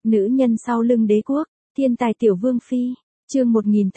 Nữ nhân sau lưng đế quốc, thiên tài tiểu vương phi, chương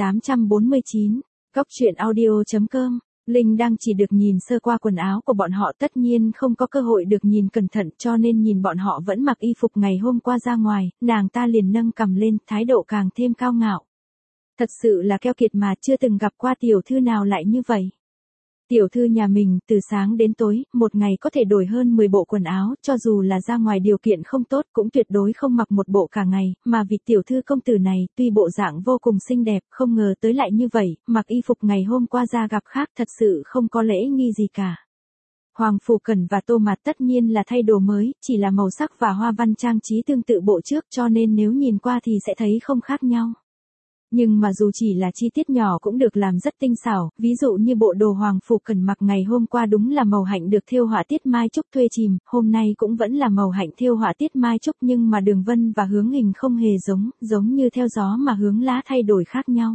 1849, Góc truyện audio.com. Linh đang chỉ được nhìn sơ qua quần áo của bọn họ, tất nhiên không có cơ hội được nhìn cẩn thận, cho nên nhìn bọn họ vẫn mặc y phục ngày hôm qua ra ngoài, nàng ta liền nâng cằm lên, thái độ càng thêm cao ngạo. Thật sự là keo kiệt mà, chưa từng gặp qua tiểu thư nào lại như vậy. Tiểu thư nhà mình, từ sáng đến tối, một ngày có thể đổi hơn 10 bộ quần áo, cho dù là ra ngoài điều kiện không tốt cũng tuyệt đối không mặc một bộ cả ngày, mà vì tiểu thư công tử này, tuy bộ dạng vô cùng xinh đẹp, không ngờ tới lại như vậy, mặc y phục ngày hôm qua ra gặp khác, thật sự không có lễ nghi gì cả. Hoàng Phủ Cẩn và Tô Mạt tất nhiên là thay đồ mới, chỉ là màu sắc và hoa văn trang trí tương tự bộ trước, cho nên nếu nhìn qua thì sẽ thấy không khác nhau. Nhưng mà dù chỉ là chi tiết nhỏ cũng được làm rất tinh xảo, ví dụ như bộ đồ Hoàng Phủ Cẩn mặc ngày hôm qua đúng là màu hạnh được thêu họa tiết mai trúc thuê chìm, hôm nay cũng vẫn là màu hạnh thêu họa tiết mai trúc, nhưng mà đường vân và hướng hình không hề giống như theo gió mà hướng lá thay đổi khác nhau.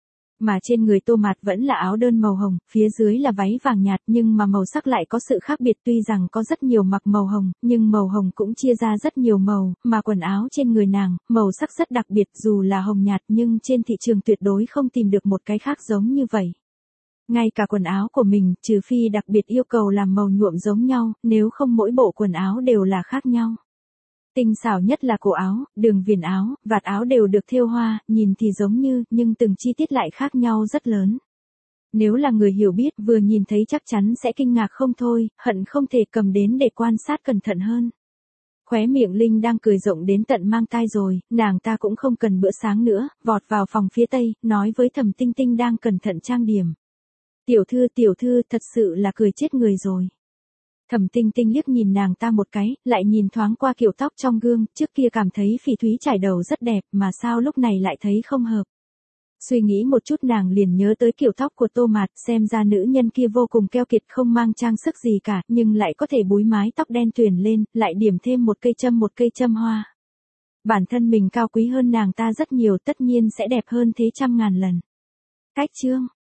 Mà trên người Tô Mạt vẫn là áo đơn màu hồng, phía dưới là váy vàng nhạt, nhưng mà màu sắc lại có sự khác biệt, tuy rằng có rất nhiều mặc màu hồng, nhưng màu hồng cũng chia ra rất nhiều màu, mà quần áo trên người nàng, màu sắc rất đặc biệt, dù là hồng nhạt nhưng trên thị trường tuyệt đối không tìm được một cái khác giống như vậy. Ngay cả quần áo của mình, trừ phi đặc biệt yêu cầu làm màu nhuộm giống nhau, nếu không mỗi bộ quần áo đều là khác nhau. Tinh xảo nhất là cổ áo, đường viền áo, vạt áo đều được thêu hoa, nhìn thì giống như, nhưng từng chi tiết lại khác nhau rất lớn. Nếu là người hiểu biết, vừa nhìn thấy chắc chắn sẽ kinh ngạc không thôi, hận không thể cầm đến để quan sát cẩn thận hơn. Khóe miệng Linh đang cười rộng đến tận mang tai rồi, nàng ta cũng không cần bữa sáng nữa, vọt vào phòng phía tây, nói với Thẩm Tinh Tinh đang cẩn thận trang điểm. Tiểu thư, thật sự là cười chết người rồi. Thẩm Tinh Tinh liếc nhìn nàng ta một cái, lại nhìn thoáng qua kiểu tóc trong gương, trước kia cảm thấy phỉ thúy trải đầu rất đẹp, mà sao lúc này lại thấy không hợp. Suy nghĩ một chút nàng liền nhớ tới kiểu tóc của Tô Mạt, xem ra nữ nhân kia vô cùng keo kiệt, không mang trang sức gì cả, nhưng lại có thể búi mái tóc đen tuyền lên, lại điểm thêm một cây châm hoa. Bản thân mình cao quý hơn nàng ta rất nhiều, tất nhiên sẽ đẹp hơn thế trăm ngàn lần. Cách chương